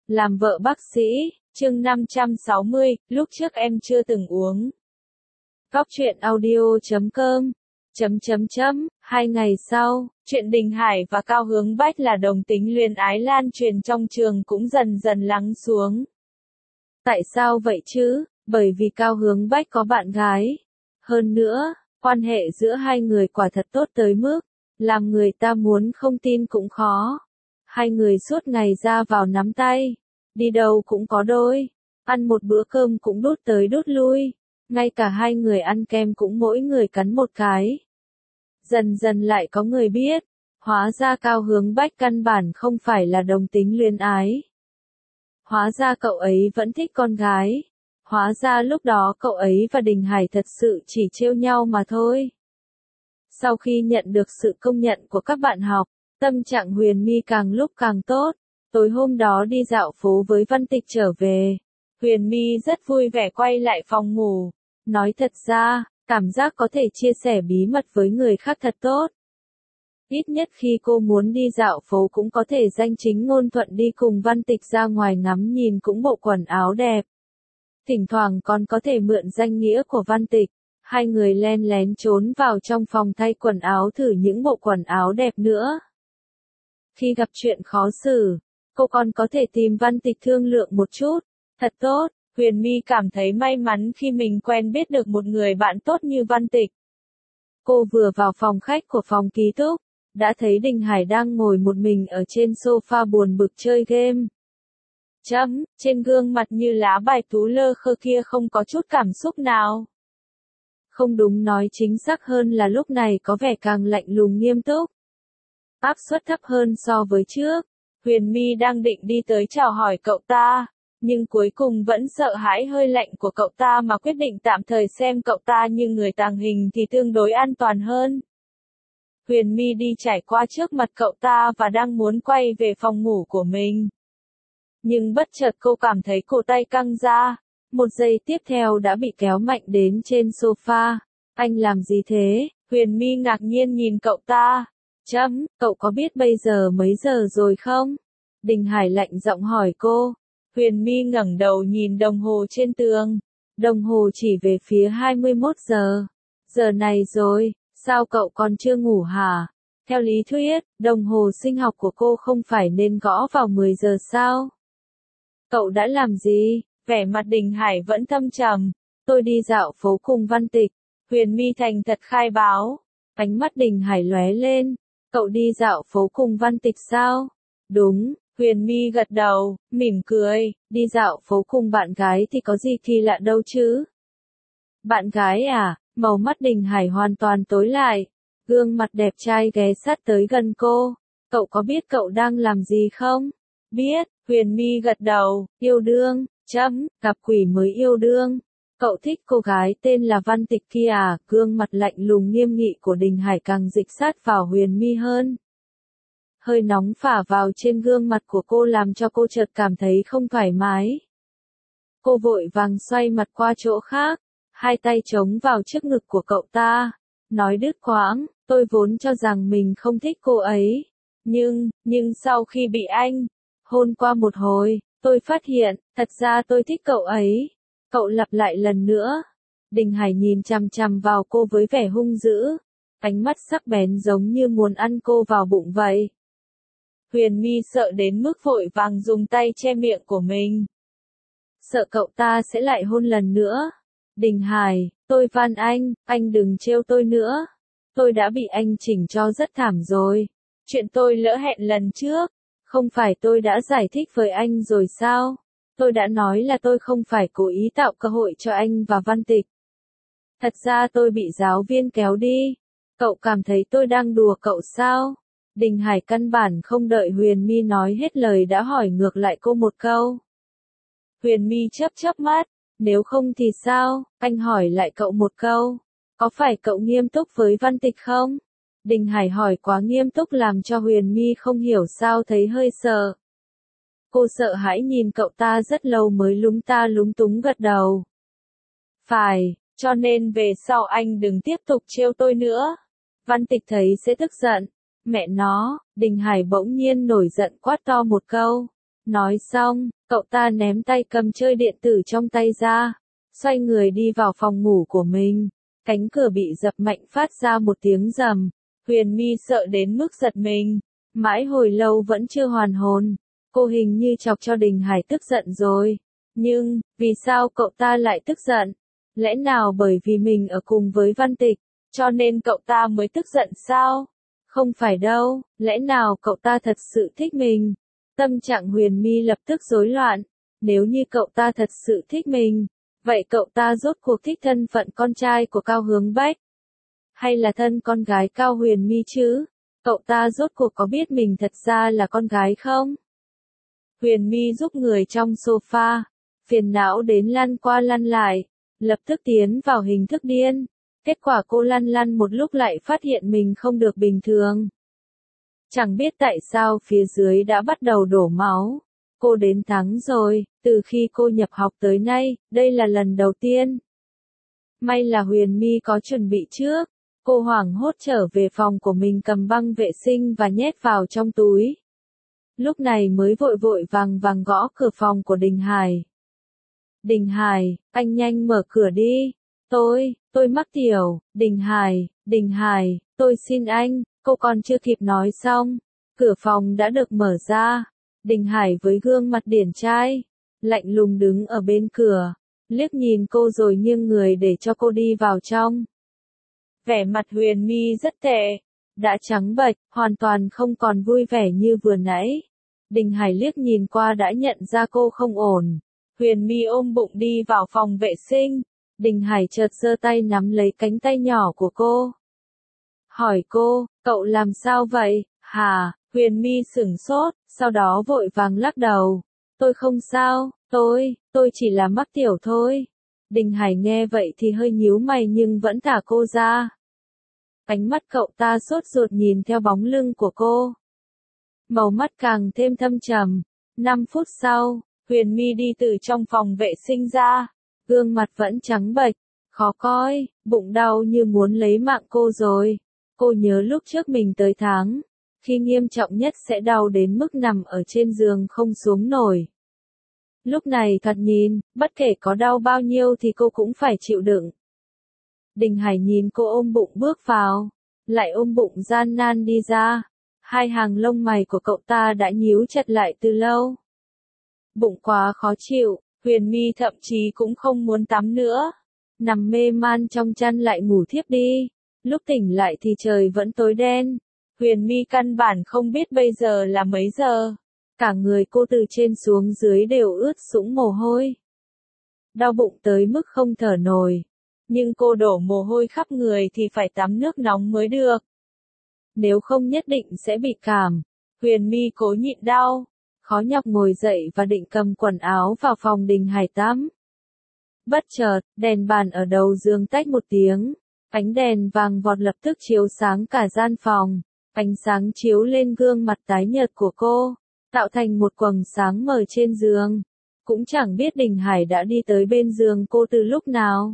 Làm vợ bác sĩ, chương 560, lúc trước em chưa từng uống. Góc truyện audio.com. 2 ngày sau, chuyện Đình Hải và Cao Hướng Bách là đồng tính luyến ái lan truyền trong trường cũng dần dần lắng xuống. Tại sao vậy chứ? Bởi vì Cao Hướng Bách có bạn gái. Hơn nữa, quan hệ giữa hai người quả thật tốt tới mức, làm người ta muốn không tin cũng khó. Hai người suốt ngày ra vào nắm tay, đi đâu cũng có đôi, ăn một bữa cơm cũng đút tới đút lui, ngay cả hai người ăn kem cũng mỗi người cắn một cái. Dần dần lại có người biết, hóa ra Cao Hướng Bách căn bản không phải là đồng tính luyến ái. Hóa ra cậu ấy vẫn thích con gái. Hóa ra lúc đó cậu ấy và Đình Hải thật sự chỉ trêu nhau mà thôi. Sau khi nhận được sự công nhận của các bạn học, tâm trạng Huyền My càng lúc càng tốt. Tối hôm đó đi dạo phố với Văn Tịch trở về, Huyền My rất vui vẻ quay lại phòng ngủ. Nói thật ra, cảm giác có thể chia sẻ bí mật với người khác thật tốt. Ít nhất khi cô muốn đi dạo phố cũng có thể danh chính ngôn thuận đi cùng Văn Tịch ra ngoài ngắm nhìn cũng bộ quần áo đẹp. Thỉnh thoảng còn có thể mượn danh nghĩa của Văn Tịch, hai người len lén trốn vào trong phòng thay quần áo thử những bộ quần áo đẹp nữa. Khi gặp chuyện khó xử, cô còn có thể tìm Văn Tịch thương lượng một chút. Thật tốt, Huyền My cảm thấy may mắn khi mình quen biết được một người bạn tốt như Văn Tịch. Cô vừa vào phòng khách của phòng ký túc, đã thấy Đình Hải đang ngồi một mình ở trên sofa buồn bực chơi game. Trên gương mặt như lá bài tú lơ khơ kia không có chút cảm xúc nào. Không đúng, nói chính xác hơn là lúc này có vẻ càng lạnh lùng nghiêm túc. Áp suất thấp hơn so với trước. Huyền My đang định đi tới chào hỏi cậu ta, nhưng cuối cùng vẫn sợ hãi hơi lạnh của cậu ta mà quyết định tạm thời xem cậu ta như người tàng hình thì tương đối an toàn hơn. Huyền My đi trải qua trước mặt cậu ta và đang muốn quay về phòng ngủ của mình. Nhưng bất chợt cô cảm thấy cổ tay căng ra, một giây tiếp theo đã bị kéo mạnh đến trên sofa. Anh làm gì thế? Huyền My ngạc nhiên nhìn cậu ta. Cậu có biết bây giờ mấy giờ rồi không? Đình Hải lạnh giọng hỏi cô. Huyền My ngẩng đầu nhìn đồng hồ trên tường. Đồng hồ chỉ về phía 21 giờ. Giờ này rồi, sao cậu còn chưa ngủ hả? Theo lý thuyết, đồng hồ sinh học của cô không phải nên gõ vào 10 giờ sao? Cậu đã làm gì? Vẻ mặt Đình Hải vẫn thâm trầm. Tôi đi dạo phố cùng Văn Tịch. Huyền My thành thật khai báo. Ánh mắt Đình Hải lóe lên. Cậu đi dạo phố cùng Văn Tịch sao? Đúng, Huyền My gật đầu, mỉm cười. Đi dạo phố cùng bạn gái thì có gì kỳ lạ đâu chứ? Bạn gái à? Màu mắt Đình Hải hoàn toàn tối lại. Gương mặt đẹp trai ghé sát tới gần cô. Cậu có biết cậu đang làm gì không? Biết, Huyền My gật đầu. Yêu đương, gặp quỷ mới yêu đương. Cậu thích cô gái tên là Văn Tịch kia à? Gương mặt lạnh lùng nghiêm nghị của Đình Hải càng dịch sát vào Huyền My hơn. Hơi nóng phả vào trên gương mặt của cô làm cho cô chợt cảm thấy không thoải mái. Cô vội vàng xoay mặt qua chỗ khác, hai tay chống vào trước ngực của cậu ta, nói đứt quãng, tôi vốn cho rằng mình không thích cô ấy. Nhưng sau khi bị anh hôn qua một hồi, tôi phát hiện, thật ra tôi thích cậu ấy. Cậu lặp lại lần nữa. Đình Hải nhìn chằm chằm vào cô với vẻ hung dữ, ánh mắt sắc bén giống như muốn ăn cô vào bụng vậy. Huyền My sợ đến mức vội vàng dùng tay che miệng của mình. Sợ cậu ta sẽ lại hôn lần nữa. Đình Hải, tôi van anh đừng trêu tôi nữa. Tôi đã bị anh chỉnh cho rất thảm rồi. Chuyện tôi lỡ hẹn lần trước, không phải tôi đã giải thích với anh rồi sao? Tôi đã nói là tôi không phải cố ý tạo cơ hội cho anh và Văn Tịch. Thật ra tôi bị giáo viên kéo đi. Cậu cảm thấy tôi đang đùa cậu sao? Đình Hải căn bản không đợi Huyền My nói hết lời đã hỏi ngược lại cô một câu. Huyền My chớp mắt. Nếu không thì sao? Anh hỏi lại cậu một câu. Có phải cậu nghiêm túc với Văn Tịch không? Đình Hải hỏi quá nghiêm túc làm cho Huyền My không hiểu sao thấy hơi sợ. Cô sợ hãi nhìn cậu ta rất lâu mới lúng túng gật đầu. Phải, cho nên về sau anh đừng tiếp tục trêu tôi nữa. Văn Tịch thấy sẽ tức giận. Mẹ nó, Đình Hải bỗng nhiên nổi giận quát to một câu. Nói xong, cậu ta ném tay cầm chơi điện tử trong tay ra, xoay người đi vào phòng ngủ của mình. Cánh cửa bị dập mạnh phát ra một tiếng rầm. Huyền My sợ đến mức giật mình. Mãi hồi lâu vẫn chưa hoàn hồn. Cô hình như chọc cho Đình Hải tức giận rồi. Nhưng, vì sao cậu ta lại tức giận? Lẽ nào bởi vì mình ở cùng với Văn Tịch, cho nên cậu ta mới tức giận sao? Không phải đâu, lẽ nào cậu ta thật sự thích mình? Tâm trạng Huyền My lập tức rối loạn. Nếu như cậu ta thật sự thích mình, vậy cậu ta rốt cuộc thích thân phận con trai của Cao Hướng Bách? Hay là thân con gái Cao Huyền My chứ? Cậu ta rốt cuộc có biết mình thật ra là con gái không? Huyền My giúp người trong sofa, phiền não đến lăn qua lăn lại, lập tức tiến vào hình thức điên. Kết quả cô lăn lăn một lúc lại phát hiện mình không được bình thường. Chẳng biết tại sao phía dưới đã bắt đầu đổ máu. Cô đến tháng rồi, từ khi cô nhập học tới nay, đây là lần đầu tiên. May là Huyền My có chuẩn bị trước. Cô hoảng hốt trở về phòng của mình cầm băng vệ sinh và nhét vào trong túi. Lúc này mới vội vội vàng vàng gõ cửa phòng của Đình Hải. Đình Hải, anh nhanh mở cửa đi. Tôi mắc tiểu. Đình Hải, tôi xin anh. Cô còn chưa kịp nói xong, cửa phòng đã được mở ra. Đình Hải với gương mặt điển trai, lạnh lùng đứng ở bên cửa, liếc nhìn cô rồi nghiêng người để cho cô đi vào trong. Vẻ mặt Huyền My rất tệ, đã trắng bệch, hoàn toàn không còn vui vẻ như vừa nãy. Đình Hải liếc nhìn qua đã nhận ra cô không ổn. Huyền My ôm bụng đi vào phòng vệ sinh. Đình Hải chợt giơ tay nắm lấy cánh tay nhỏ của cô. Hỏi cô, cậu làm sao vậy, hả? Huyền My sửng sốt, sau đó vội vàng lắc đầu. Tôi không sao, tôi chỉ là mắc tiểu thôi. Đình Hải nghe vậy thì hơi nhíu mày nhưng vẫn thả cô ra. Ánh mắt cậu ta sốt ruột nhìn theo bóng lưng của cô. Màu mắt càng thêm thâm trầm. 5 phút sau, Huyền My đi từ trong phòng vệ sinh ra. Gương mặt vẫn trắng bệch, khó coi, bụng đau như muốn lấy mạng cô rồi. Cô nhớ lúc trước mình tới tháng, khi nghiêm trọng nhất sẽ đau đến mức nằm ở trên giường không xuống nổi. Lúc này thoạt nhìn, bất kể có đau bao nhiêu thì cô cũng phải chịu đựng. Đình Hải nhìn cô ôm bụng bước vào, lại ôm bụng gian nan đi ra. Hai hàng lông mày của cậu ta đã nhíu chặt lại từ lâu. Bụng quá khó chịu, Huyền My thậm chí cũng không muốn tắm nữa. Nằm mê man trong chăn lại ngủ thiếp đi. Lúc tỉnh lại thì trời vẫn tối đen. Huyền My căn bản không biết bây giờ là mấy giờ. Cả người cô từ trên xuống dưới đều ướt sũng mồ hôi. Đau bụng tới mức không thở nổi. Nhưng cô đổ mồ hôi khắp người thì phải tắm nước nóng mới được. Nếu không nhất định sẽ bị cảm. Huyền My cố nhịn đau, khó nhọc ngồi dậy và định cầm quần áo vào phòng Đình Hải tắm. Bất chợt, đèn bàn ở đầu giường tách một tiếng. Ánh đèn vàng vọt lập tức chiếu sáng cả gian phòng. Ánh sáng chiếu lên gương mặt tái nhợt của cô, tạo thành một quầng sáng mờ trên giường. Cũng chẳng biết Đình Hải đã đi tới bên giường cô từ lúc nào.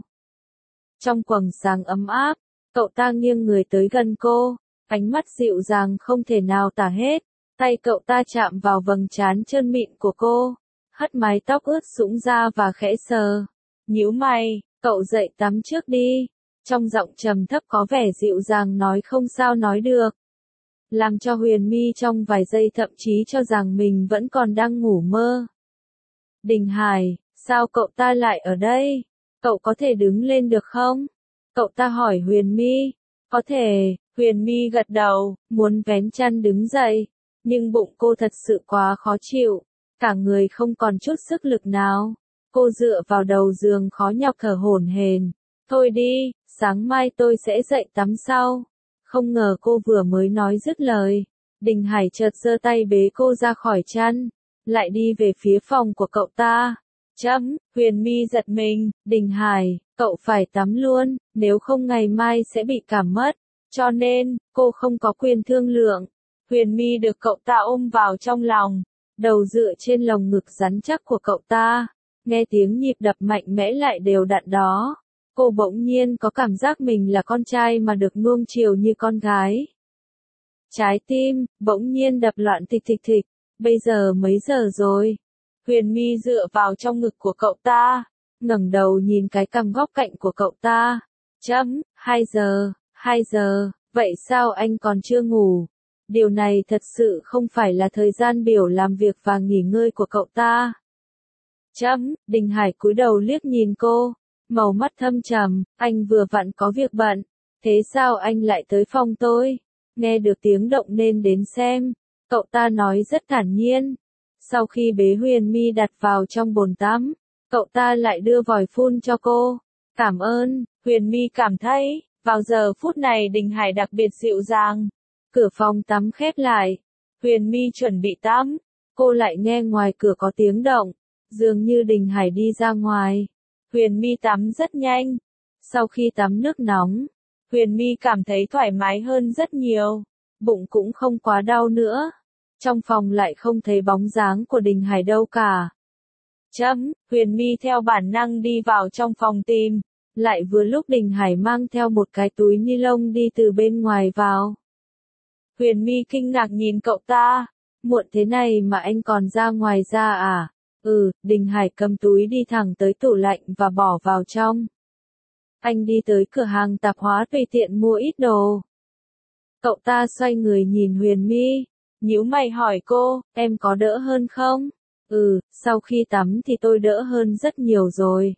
Trong quầng sáng ấm áp, cậu ta nghiêng người tới gần cô, ánh mắt dịu dàng không thể nào tả hết. Tay cậu ta chạm vào vầng trán trơn mịn của cô, hất mái tóc ướt sũng ra và khẽ sờ. Nhíu mày, cậu dậy tắm trước đi. Trong giọng trầm thấp có vẻ dịu dàng nói không sao nói được. Làm cho Huyền My trong vài giây thậm chí cho rằng mình vẫn còn đang ngủ mơ. Đình Hải, sao cậu ta lại ở đây? Cậu có thể đứng lên được không? Cậu ta hỏi Huyền My. Có thể, Huyền My gật đầu, muốn vén chăn đứng dậy. Nhưng bụng cô thật sự quá khó chịu. Cả người không còn chút sức lực nào. Cô dựa vào đầu giường khó nhọc thở hổn hển. Thôi đi, sáng mai tôi sẽ dậy tắm sau. Không ngờ cô vừa mới nói dứt lời. Đình Hải chợt giơ tay bế cô ra khỏi chăn. Lại đi về phía phòng của cậu ta. Huyền My giật mình. Đình Hải, cậu phải tắm luôn. Nếu không ngày mai sẽ bị cảm mất. Cho nên, cô không có quyền thương lượng. Huyền My được cậu ta ôm vào trong lòng. Đầu dựa trên lồng ngực rắn chắc của cậu ta. Nghe tiếng nhịp đập mạnh mẽ lại đều đặn đó. Cô bỗng nhiên có cảm giác mình là con trai mà được nuông chiều như con gái. Trái tim, bỗng nhiên đập loạn thịch thịch thịch. Bây giờ mấy giờ rồi? Huyền My dựa vào trong ngực của cậu ta, ngẩng đầu nhìn cái cằm góc cạnh của cậu ta. 2 giờ, 2 giờ, vậy sao anh còn chưa ngủ? Điều này thật sự không phải là thời gian biểu làm việc và nghỉ ngơi của cậu ta. Đình Hải cúi đầu liếc nhìn cô, màu mắt thâm trầm, anh vừa vặn có việc bận, thế sao anh lại tới phòng tôi? Nghe được tiếng động nên đến xem, cậu ta nói rất thản nhiên. Sau khi bế Huyền My đặt vào trong bồn tắm, cậu ta lại đưa vòi phun cho cô. Cảm ơn, Huyền My cảm thấy, vào giờ phút này Đình Hải đặc biệt dịu dàng. Cửa phòng tắm khép lại, Huyền My chuẩn bị tắm, cô lại nghe ngoài cửa có tiếng động, dường như Đình Hải đi ra ngoài. Huyền My tắm rất nhanh. Sau khi tắm nước nóng, Huyền My cảm thấy thoải mái hơn rất nhiều, bụng cũng không quá đau nữa. Trong phòng lại không thấy bóng dáng của Đình Hải đâu cả. Huyền My theo bản năng đi vào trong phòng tìm, lại vừa lúc Đình Hải mang theo một cái túi ni lông đi từ bên ngoài vào. Huyền My kinh ngạc nhìn cậu ta, muộn thế này mà anh còn ra ngoài ra à? Đình Hải cầm túi đi thẳng tới tủ lạnh và bỏ vào trong. Anh đi tới cửa hàng tạp hóa tùy tiện mua ít đồ. Cậu ta xoay người nhìn Huyền My, nhíu mày hỏi cô, em có đỡ hơn không? Sau khi tắm thì tôi đỡ hơn rất nhiều rồi.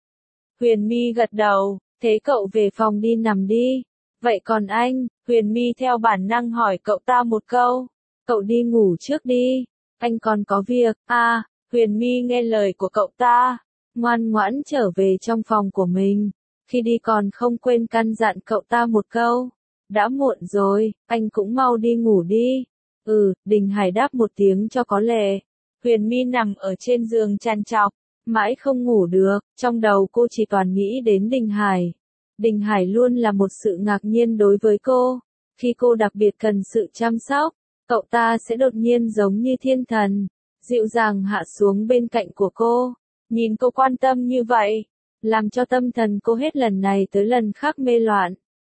Huyền My gật đầu, thế cậu về phòng đi nằm đi. Vậy còn anh? Huyền My theo bản năng hỏi cậu ta một câu. Cậu đi ngủ trước đi, anh còn có việc. Huyền My nghe lời của cậu ta, ngoan ngoãn trở về trong phòng của mình. Khi đi còn không quên căn dặn cậu ta một câu. Đã muộn rồi, anh cũng mau đi ngủ đi. Đình Hải đáp một tiếng cho có lệ. Huyền My nằm ở trên giường trằn trọc, mãi không ngủ được, trong đầu cô chỉ toàn nghĩ đến Đình Hải. Đình Hải luôn là một sự ngạc nhiên đối với cô. Khi cô đặc biệt cần sự chăm sóc, cậu ta sẽ đột nhiên giống như thiên thần, dịu dàng hạ xuống bên cạnh của cô. Nhìn cô quan tâm như vậy, làm cho tâm thần cô hết lần này tới lần khác mê loạn.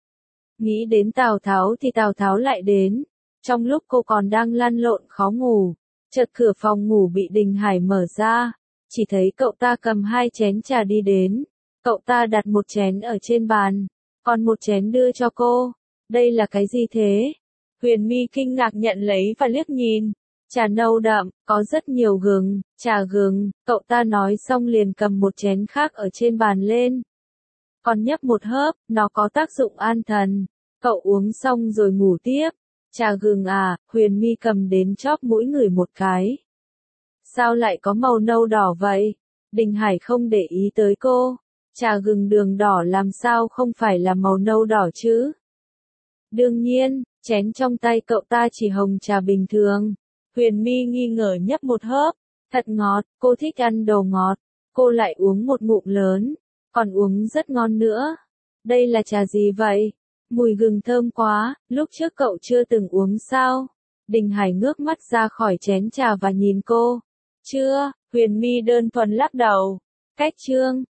Nghĩ đến Tào Tháo thì Tào Tháo lại đến. Trong lúc cô còn đang lăn lộn khó ngủ, chợt cửa phòng ngủ bị Đình Hải mở ra, chỉ thấy cậu ta cầm 2 chén trà đi đến. Cậu ta đặt một chén ở trên bàn, còn một chén đưa cho cô. Đây là cái gì thế? Huyền My kinh ngạc nhận lấy và liếc nhìn. Trà nâu đậm, có rất nhiều gừng, trà gừng, cậu ta nói xong liền cầm một chén khác ở trên bàn lên. Còn nhấp một hớp, nó có tác dụng an thần. Cậu uống xong rồi ngủ tiếp. Trà gừng à? Huyền My cầm đến chóp mũi ngửi một cái. Sao lại có màu nâu đỏ vậy? Đình Hải không để ý tới cô. Trà gừng đường đỏ làm sao không phải là màu nâu đỏ chứ? Đương nhiên, chén trong tay cậu ta chỉ hồng trà bình thường. Huyền My nghi ngờ nhấp một hớp. Thật ngọt, cô thích ăn đồ ngọt. Cô lại uống một ngụm lớn, còn uống rất ngon nữa. Đây là trà gì vậy? Mùi gừng thơm quá, lúc trước cậu chưa từng uống sao? Đình Hải ngước mắt ra khỏi chén trà và nhìn cô. Chưa, Huyền My đơn thuần lắc đầu. Cách chương